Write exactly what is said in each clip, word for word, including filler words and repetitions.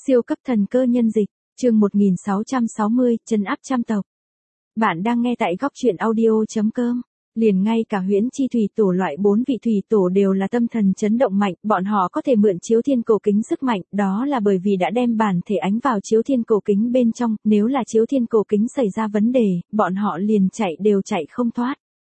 Siêu cấp thần cơ nhân dịch, chương một nghìn sáu trăm sáu mươi, trấn áp trăm tộc. Bạn đang nghe tại góc truyện audio.com. Liền ngay cả huyễn chi thủy tổ loại bốn vị thủy tổ đều là tâm thần chấn động mạnh, bọn họ có thể mượn chiếu thiên cổ kính sức mạnh, đó là bởi vì đã đem bản thể ánh vào chiếu thiên cổ kính bên trong, nếu là chiếu thiên cổ kính xảy ra vấn đề, bọn họ liền chạy đều chạy không thoát.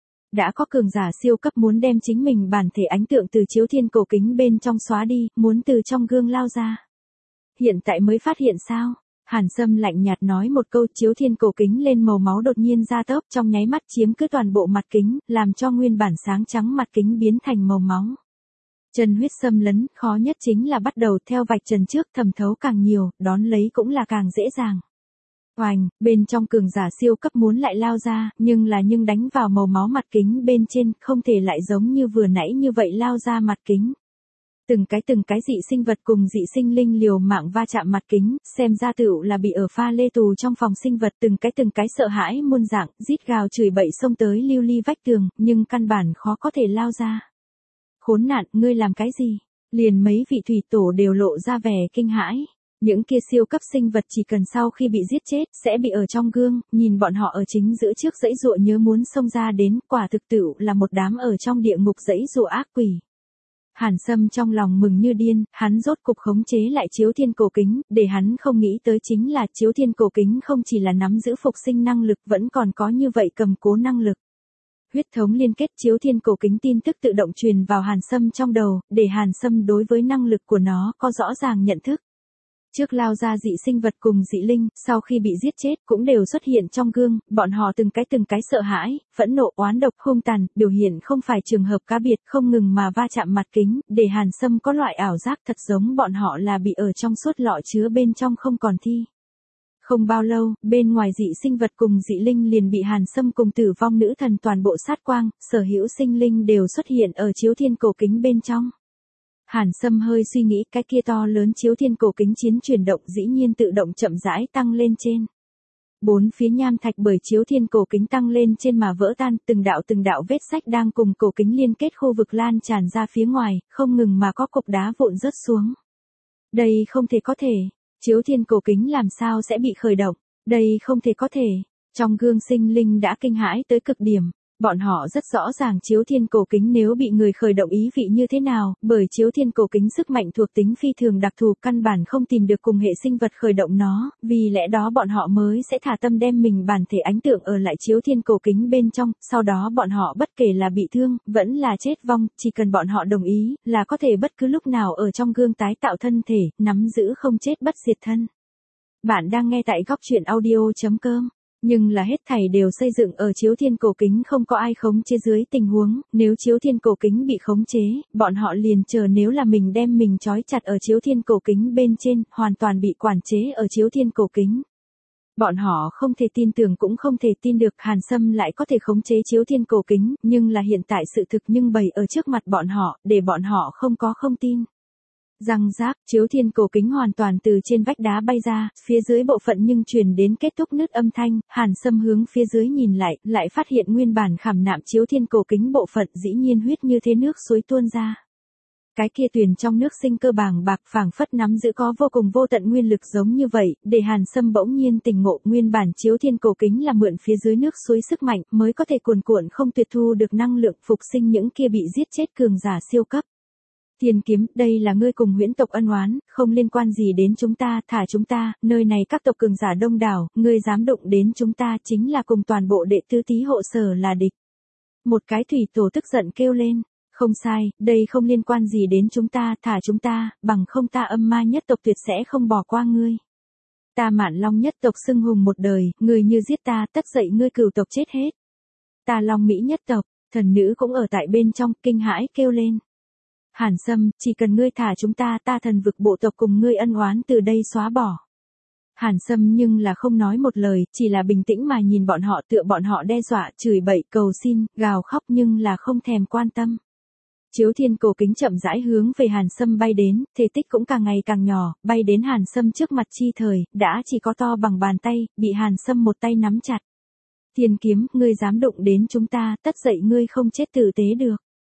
Đã có cường giả siêu cấp muốn đem chính mình bản thể ánh tượng từ chiếu thiên cổ kính bên trong xóa đi, muốn từ trong gương lao ra. Hiện tại mới phát hiện sao? Hàn Sâm lạnh nhạt nói một câu, chiếu thiên cổ kính lên màu máu đột nhiên ra tớp trong nháy mắt chiếm cứ toàn bộ mặt kính, làm cho nguyên bản sáng trắng mặt kính biến thành màu máu. Chân huyết xâm lấn, khó nhất chính là bắt đầu theo vạch trần trước thẩm thấu càng nhiều, đón lấy cũng là càng dễ dàng. Oành, bên trong cường giả siêu cấp muốn lại lao ra, nhưng là nhưng đánh vào màu máu mặt kính bên trên, không thể lại giống như vừa nãy như vậy lao ra mặt kính. Từng cái từng cái dị sinh vật cùng dị sinh linh liều mạng va chạm mặt kính, xem ra tựu là bị ở pha lê tù trong phòng sinh vật, từng cái từng cái sợ hãi muôn dạng, rít gào chửi bậy xông tới lưu ly vách tường, nhưng căn bản khó có thể lao ra. Khốn nạn, ngươi làm cái gì? Liền mấy vị thủy tổ đều lộ ra vẻ kinh hãi. Những kia siêu cấp sinh vật chỉ cần sau khi bị giết chết, sẽ bị ở trong gương, nhìn bọn họ ở chính giữa trước dãy dụa nhớ muốn xông ra đến, quả thực tựu là một đám ở trong địa ngục dãy dụa ác quỷ. Hàn Sâm trong lòng mừng như điên, hắn rốt cục khống chế lại chiếu thiên cổ kính, để hắn không nghĩ tới chính là chiếu thiên cổ kính không chỉ là nắm giữ phục sinh năng lực vẫn còn có như vậy cầm cố năng lực. Huyết thống liên kết chiếu thiên cổ kính tin tức tự động truyền vào Hàn Sâm trong đầu, để Hàn Sâm đối với năng lực của nó có rõ ràng nhận thức. Trước lao ra dị sinh vật cùng dị linh, sau khi bị giết chết cũng đều xuất hiện trong gương, bọn họ từng cái từng cái sợ hãi, phẫn nộ oán độc hung tàn, biểu hiện không phải trường hợp cá biệt không ngừng mà va chạm mặt kính, để Hàn Sâm có loại ảo giác thật giống bọn họ là bị ở trong suốt lọ chứa bên trong không còn thi. Không bao lâu, bên ngoài dị sinh vật cùng dị linh liền bị Hàn Sâm cùng tử vong nữ thần toàn bộ sát quang, sở hữu sinh linh đều xuất hiện ở chiếu thiên cổ kính bên trong. Hàn Sâm hơi suy nghĩ, cái kia to lớn chiếu thiên cổ kính chiến chuyển động dĩ nhiên tự động chậm rãi tăng lên trên. Bốn phía nham thạch bởi chiếu thiên cổ kính tăng lên trên mà vỡ tan, từng đạo từng đạo vết rách đang cùng cổ kính liên kết khu vực lan tràn ra phía ngoài, không ngừng mà có cục đá vụn rớt xuống. Đây không thể có thể, chiếu thiên cổ kính làm sao sẽ bị khởi động, đây không thể có thể. Trong gương sinh linh đã kinh hãi tới cực điểm. Bọn họ rất rõ ràng chiếu thiên cổ kính nếu bị người khởi động ý vị như thế nào, bởi chiếu thiên cổ kính sức mạnh thuộc tính phi thường đặc thù căn bản không tìm được cùng hệ sinh vật khởi động nó, vì lẽ đó bọn họ mới sẽ thả tâm đem mình bản thể ánh tượng ở lại chiếu thiên cổ kính bên trong, sau đó bọn họ bất kể là bị thương, vẫn là chết vong, chỉ cần bọn họ đồng ý, là có thể bất cứ lúc nào ở trong gương tái tạo thân thể, nắm giữ không chết bất diệt thân. Bạn đang nghe tại góc truyện audio.com. Nhưng là hết thảy đều xây dựng ở chiếu thiên cổ kính không có ai khống chế dưới tình huống, nếu chiếu thiên cổ kính bị khống chế, bọn họ liền chờ nếu là mình đem mình trói chặt ở chiếu thiên cổ kính bên trên, hoàn toàn bị quản chế ở chiếu thiên cổ kính. Bọn họ không thể tin tưởng cũng không thể tin được Hàn Sâm lại có thể khống chế chiếu thiên cổ kính, nhưng là hiện tại sự thực nhưng bày ở trước mặt bọn họ, để bọn họ không có không tin. Răng rác, chiếu thiên cổ kính hoàn toàn từ trên vách đá bay ra, phía dưới bộ phận nhưng truyền đến kết thúc nứt âm thanh, Hàn Sâm hướng phía dưới nhìn lại, lại phát hiện nguyên bản khảm nạm chiếu thiên cổ kính bộ phận dĩ nhiên huyết như thế nước suối tuôn ra. Cái kia tuyền trong nước sinh cơ bàng bạc phảng phất nắm giữ có vô cùng vô tận nguyên lực giống như vậy, để Hàn Sâm bỗng nhiên tỉnh ngộ, nguyên bản chiếu thiên cổ kính là mượn phía dưới nước suối sức mạnh, mới có thể cuồn cuộn không tuyệt thu được năng lượng phục sinh những kia bị giết chết cường giả siêu cấp. Thiên kiếm, đây là ngươi cùng huyễn tộc ân oán, không liên quan gì đến chúng ta, thả chúng ta, nơi này các tộc cường giả đông đảo, ngươi dám đụng đến chúng ta chính là cùng toàn bộ đệ tứ tý hộ sở là địch. Một cái thủy tổ tức giận kêu lên, không sai, đây không liên quan gì đến chúng ta, thả chúng ta, bằng không ta âm ma nhất tộc tuyệt sẽ không bỏ qua ngươi. Ta Mạn Long nhất tộc xưng hùng một đời, ngươi như giết ta, tất dậy ngươi cửu tộc chết hết. Ta Long Mỹ nhất tộc, thần nữ cũng ở tại bên trong, kinh hãi kêu lên. Hàn Sâm, chỉ cần ngươi thả chúng ta, ta thần vực bộ tộc cùng ngươi ân oán từ đây xóa bỏ. Hàn Sâm nhưng là không nói một lời, chỉ là bình tĩnh mà nhìn bọn họ, tựa bọn họ đe dọa, chửi bậy, cầu xin, gào khóc nhưng là không thèm quan tâm. Chiếu thiên cổ kính chậm rãi hướng về Hàn Sâm bay đến, thể tích cũng càng ngày càng nhỏ, bay đến Hàn Sâm trước mặt chi thời, đã chỉ có to bằng bàn tay, bị Hàn Sâm một tay nắm chặt. Thiên kiếm, ngươi dám đụng đến chúng ta, tất dậy ngươi không chết tử tế được.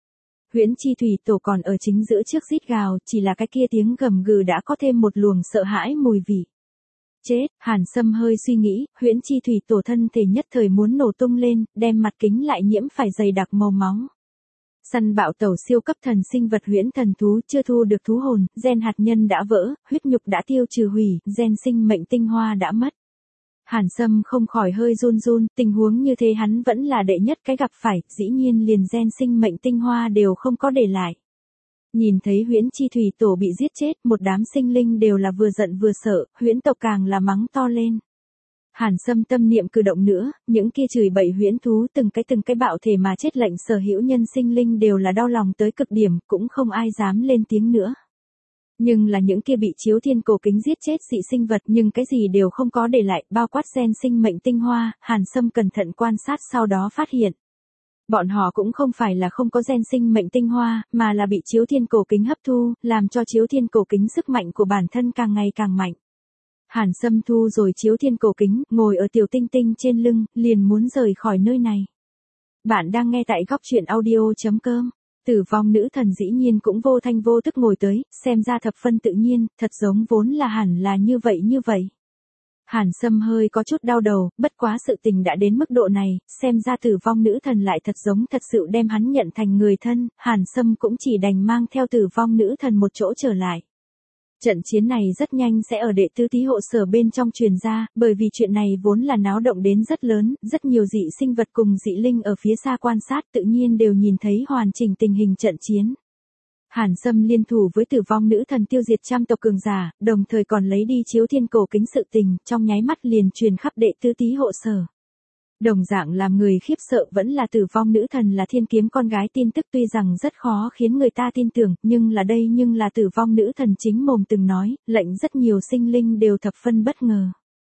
Huyễn Chi Thủy Tổ còn ở chính giữa trước rít gào, chỉ là cái kia tiếng gầm gừ đã có thêm một luồng sợ hãi mùi vị. Chết, Hàn Sâm hơi suy nghĩ, Huyễn Chi Thủy Tổ thân thể nhất thời muốn nổ tung lên, đem mặt kính lại nhiễm phải dày đặc màu máu. Săn bạo tẩu siêu cấp thần sinh vật huyễn thần thú chưa thu được thú hồn, gen hạt nhân đã vỡ, huyết nhục đã tiêu trừ hủy, gen sinh mệnh tinh hoa đã mất. Hàn Sâm không khỏi hơi run run, tình huống như thế hắn vẫn là đệ nhất cái gặp phải, dĩ nhiên liền gen sinh mệnh tinh hoa đều không có để lại. Nhìn thấy Huyễn Chi Thủy Tổ bị giết chết, một đám sinh linh đều là vừa giận vừa sợ, huyễn tộc càng là mắng to lên. Hàn Sâm tâm niệm cử động nữa, những kia chửi bậy huyễn thú từng cái từng cái bạo thể mà chết lệnh sở hữu nhân sinh linh đều là đau lòng tới cực điểm, cũng không ai dám lên tiếng nữa. Nhưng là những kia bị chiếu thiên cổ kính giết chết dị sinh vật nhưng cái gì đều không có để lại, bao quát gen sinh mệnh tinh hoa, Hàn Sâm cẩn thận quan sát sau đó phát hiện. Bọn họ cũng không phải là không có gen sinh mệnh tinh hoa, mà là bị chiếu thiên cổ kính hấp thu, làm cho chiếu thiên cổ kính sức mạnh của bản thân càng ngày càng mạnh. Hàn Sâm thu rồi chiếu thiên cổ kính, ngồi ở tiểu tinh tinh trên lưng, liền muốn rời khỏi nơi này. Bạn đang nghe tại góc truyện audio chấm com. Tử vong nữ thần dĩ nhiên cũng vô thanh vô tức ngồi tới, xem ra thập phân tự nhiên, thật giống vốn là hẳn là như vậy như vậy. Hàn Sâm hơi có chút đau đầu, bất quá sự tình đã đến mức độ này, xem ra tử vong nữ thần lại thật giống thật sự đem hắn nhận thành người thân, Hàn Sâm cũng chỉ đành mang theo tử vong nữ thần một chỗ trở lại. Trận chiến này rất nhanh sẽ ở đệ tứ tí hộ sở bên trong truyền ra, bởi vì chuyện này vốn là náo động đến rất lớn, rất nhiều dị sinh vật cùng dị linh ở phía xa quan sát tự nhiên đều nhìn thấy hoàn chỉnh tình hình trận chiến. Hàn Sâm liên thủ với tử vong nữ thần tiêu diệt trăm tộc cường giả, đồng thời còn lấy đi chiếu thiên cổ kính sự tình, trong nháy mắt liền truyền khắp đệ tứ tí hộ sở. Đồng dạng làm người khiếp sợ vẫn là tử vong nữ thần là thiên kiếm con gái tin tức tuy rằng rất khó khiến người ta tin tưởng, nhưng là đây nhưng là tử vong nữ thần chính mồm từng nói, lệnh rất nhiều sinh linh đều thập phân bất ngờ.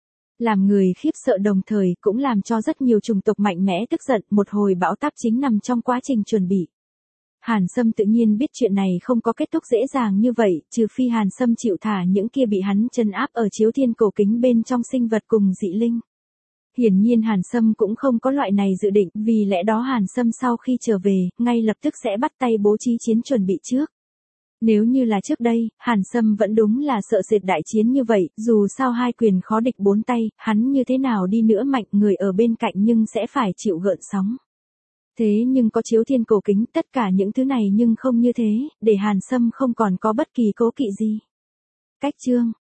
Làm người khiếp sợ đồng thời cũng làm cho rất nhiều chủng tộc mạnh mẽ tức giận, một hồi bão táp chính nằm trong quá trình chuẩn bị. Hàn Sâm tự nhiên biết chuyện này không có kết thúc dễ dàng như vậy, trừ phi Hàn Sâm chịu thả những kia bị hắn trấn áp ở chiếu thiên cổ kính bên trong sinh vật cùng dị linh. Hiển nhiên Hàn Sâm cũng không có loại này dự định, vì lẽ đó Hàn Sâm sau khi trở về, ngay lập tức sẽ bắt tay bố trí chiến chuẩn bị trước. Nếu như là trước đây, Hàn Sâm vẫn đúng là sợ sệt đại chiến như vậy, dù sao hai quyền khó địch bốn tay, hắn như thế nào đi nữa mạnh người ở bên cạnh nhưng sẽ phải chịu gợn sóng. Thế nhưng có chiếu thiên cổ kính, tất cả những thứ này nhưng không như thế, để Hàn Sâm không còn có bất kỳ cố kỵ gì. Cách chương